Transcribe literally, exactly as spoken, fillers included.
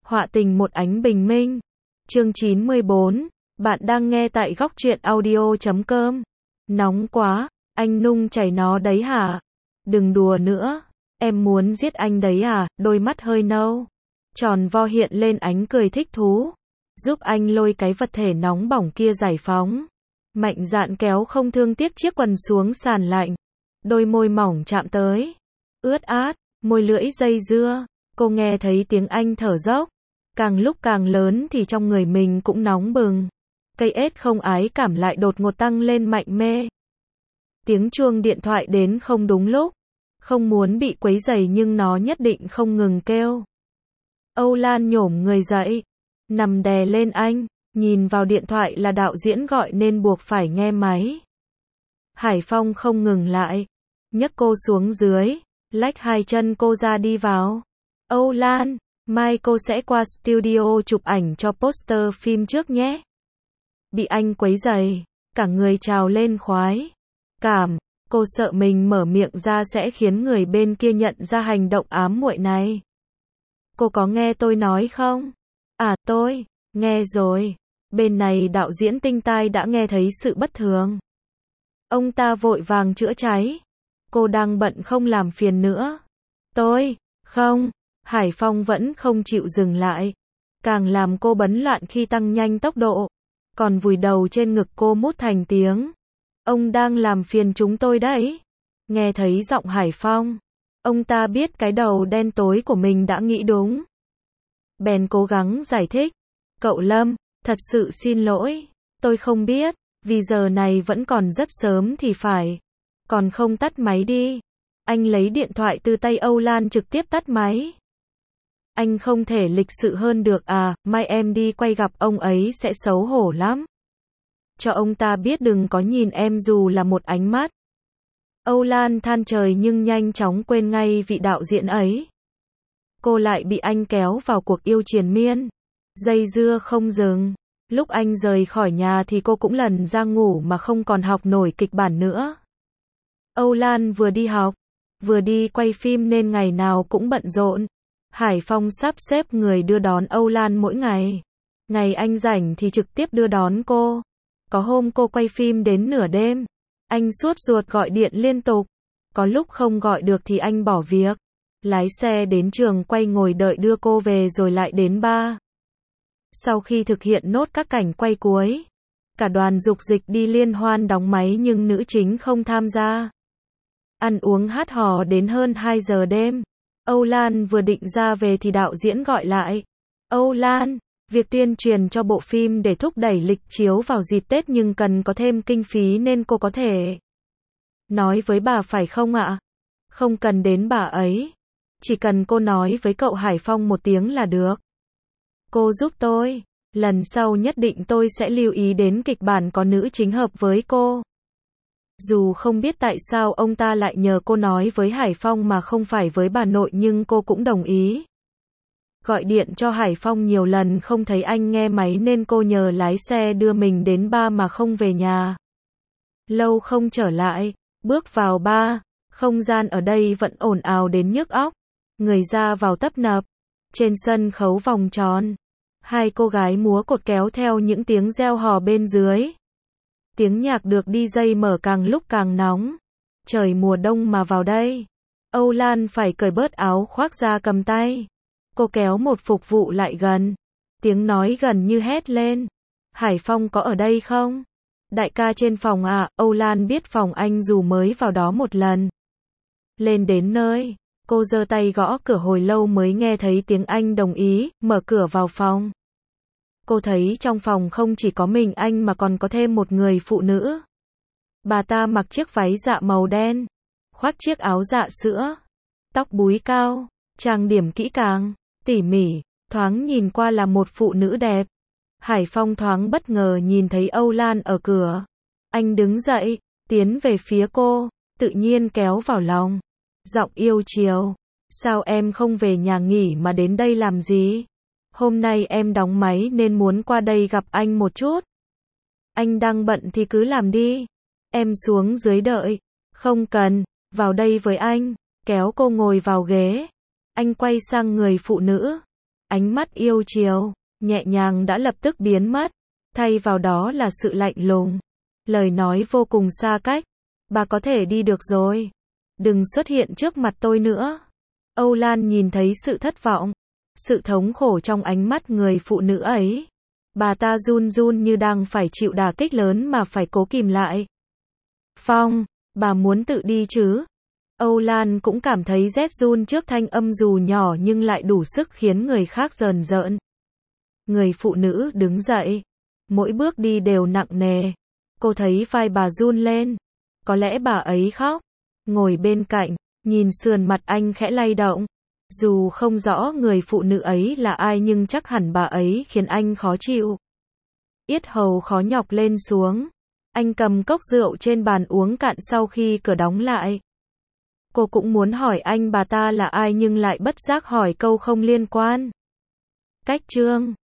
Họa tình một ánh bình minh. Chương chín mươi bốn. Bạn đang nghe tại góc truyện audio chấm com. Nóng quá, anh nung chảy nó đấy hả? Đừng đùa nữa, em muốn giết anh đấy à? Đôi mắt hơi nâu, tròn vo hiện lên ánh cười thích thú. Giúp anh lôi cái vật thể nóng bỏng kia giải phóng. Mạnh dạn kéo không thương tiếc chiếc quần xuống sàn lạnh. Đôi môi mỏng chạm tới. Ướt át, môi lưỡi dây dưa. Cô nghe thấy tiếng anh thở dốc. Càng lúc càng lớn thì trong người mình cũng nóng bừng. Cây ếch không ái cảm lại đột ngột tăng lên mạnh mê. Tiếng chuông điện thoại đến không đúng lúc. Không muốn bị quấy rầy nhưng nó nhất định không ngừng kêu. Âu Lan nhổm người dậy. Nằm đè lên anh. Nhìn vào điện thoại là đạo diễn gọi nên buộc phải nghe máy. Hải Phong không ngừng lại. Nhấc cô xuống dưới. Lách hai chân cô ra đi vào. Âu Lan, mai cô sẽ qua studio chụp ảnh cho poster phim trước nhé. Bị anh quấy rầy, cả người trào lên khoái cảm. Cô sợ mình mở miệng ra sẽ khiến người bên kia nhận ra hành động ám muội này. Cô có nghe tôi nói không? À tôi, nghe rồi. Bên này đạo diễn tinh tai đã nghe thấy sự bất thường. Ông ta vội vàng chữa cháy. Cô đang bận không làm phiền nữa. Tôi, không. Hải Phong vẫn không chịu dừng lại. Càng làm cô bấn loạn khi tăng nhanh tốc độ. Còn vùi đầu trên ngực cô mút thành tiếng. Ông đang làm phiền chúng tôi đấy. Nghe thấy giọng Hải Phong. Ông ta biết cái đầu đen tối của mình đã nghĩ đúng. Bèn cố gắng giải thích. Cậu Lâm, thật sự xin lỗi. Tôi không biết, vì giờ này vẫn còn rất sớm thì phải. Còn không tắt máy đi. Anh lấy điện thoại từ tay Âu Lan trực tiếp tắt máy. Anh không thể lịch sự hơn được à, mai em đi quay gặp ông ấy sẽ xấu hổ lắm. Cho ông ta biết đừng có nhìn em dù là một ánh mắt. Âu Lan than trời nhưng nhanh chóng quên ngay vị đạo diễn ấy. Cô lại bị anh kéo vào cuộc yêu triền miên. Dây dưa không dừng. Lúc anh rời khỏi nhà thì cô cũng lần ra ngủ mà không còn học nổi kịch bản nữa. Âu Lan vừa đi học, vừa đi quay phim nên ngày nào cũng bận rộn. Hải Phong sắp xếp người đưa đón Âu Lan mỗi ngày. Ngày anh rảnh thì trực tiếp đưa đón cô. Có hôm cô quay phim đến nửa đêm. Anh sốt ruột gọi điện liên tục. Có lúc không gọi được thì anh bỏ việc. Lái xe đến trường quay ngồi đợi đưa cô về rồi lại đến bar. Sau khi thực hiện nốt các cảnh quay cuối, cả đoàn dục dịch đi liên hoan đóng máy nhưng nữ chính không tham gia. Ăn uống hát hò đến hơn hai giờ đêm. Âu Lan vừa định ra về thì đạo diễn gọi lại. Âu Lan, việc tuyên truyền cho bộ phim để thúc đẩy lịch chiếu vào dịp Tết nhưng cần có thêm kinh phí nên cô có thể nói với bà phải không ạ? Không cần đến bà ấy. Chỉ cần cô nói với cậu Hải Phong một tiếng là được. Cô giúp tôi. Lần sau nhất định tôi sẽ lưu ý đến kịch bản có nữ chính hợp với cô. Dù không biết tại sao ông ta lại nhờ cô nói với Hải Phong mà không phải với bà nội nhưng cô cũng đồng ý. Gọi điện cho Hải Phong nhiều lần không thấy anh nghe máy nên cô nhờ lái xe đưa mình đến bar mà không về nhà. Lâu không trở lại, bước vào bar, không gian ở đây vẫn ồn ào đến nhức óc. Người ra vào tấp nập, trên sân khấu vòng tròn. Hai cô gái múa cột kéo theo những tiếng reo hò bên dưới. Tiếng nhạc được đi jây mở càng lúc càng nóng. Trời mùa đông mà vào đây. Âu Lan phải cởi bớt áo khoác ra cầm tay. Cô kéo một phục vụ lại gần. Tiếng nói gần như hét lên. Hải Phong có ở đây không? Đại ca trên phòng à? Âu Lan biết phòng anh dù mới vào đó một lần. Lên đến nơi, cô giơ tay gõ cửa hồi lâu mới nghe thấy tiếng anh đồng ý, mở cửa vào phòng. Cô thấy trong phòng không chỉ có mình anh mà còn có thêm một người phụ nữ. Bà ta mặc chiếc váy dạ màu đen, khoác chiếc áo dạ sữa, tóc búi cao, trang điểm kỹ càng, tỉ mỉ, thoáng nhìn qua là một phụ nữ đẹp. Hải Phong thoáng bất ngờ nhìn thấy Âu Lan ở cửa. Anh đứng dậy, tiến về phía cô, tự nhiên kéo vào lòng. Giọng yêu chiều. Sao em không về nhà nghỉ mà đến đây làm gì? Hôm nay em đóng máy nên muốn qua đây gặp anh một chút. Anh đang bận thì cứ làm đi. Em xuống dưới đợi. Không cần, vào đây với anh. Kéo cô ngồi vào ghế. Anh quay sang người phụ nữ. Ánh mắt yêu chiều, nhẹ nhàng đã lập tức biến mất, thay vào đó là sự lạnh lùng. Lời nói vô cùng xa cách. Bà có thể đi được rồi. Đừng xuất hiện trước mặt tôi nữa. Âu Lan nhìn thấy sự thất vọng, sự thống khổ trong ánh mắt người phụ nữ ấy. Bà ta run run như đang phải chịu đả kích lớn mà phải cố kìm lại. Phong, bà muốn tự đi chứ? Âu Lan cũng cảm thấy rét run trước thanh âm dù nhỏ nhưng lại đủ sức khiến người khác rờn rợn. Người phụ nữ đứng dậy. Mỗi bước đi đều nặng nề. Cô thấy vai bà run lên. Có lẽ bà ấy khóc. Ngồi bên cạnh, nhìn sườn mặt anh khẽ lay động. Dù không rõ người phụ nữ ấy là ai nhưng chắc hẳn bà ấy khiến anh khó chịu. Yết hầu khó nhọc lên xuống. Anh cầm cốc rượu trên bàn uống cạn sau khi cửa đóng lại. Cô cũng muốn hỏi anh bà ta là ai nhưng lại bất giác hỏi câu không liên quan. Cách chương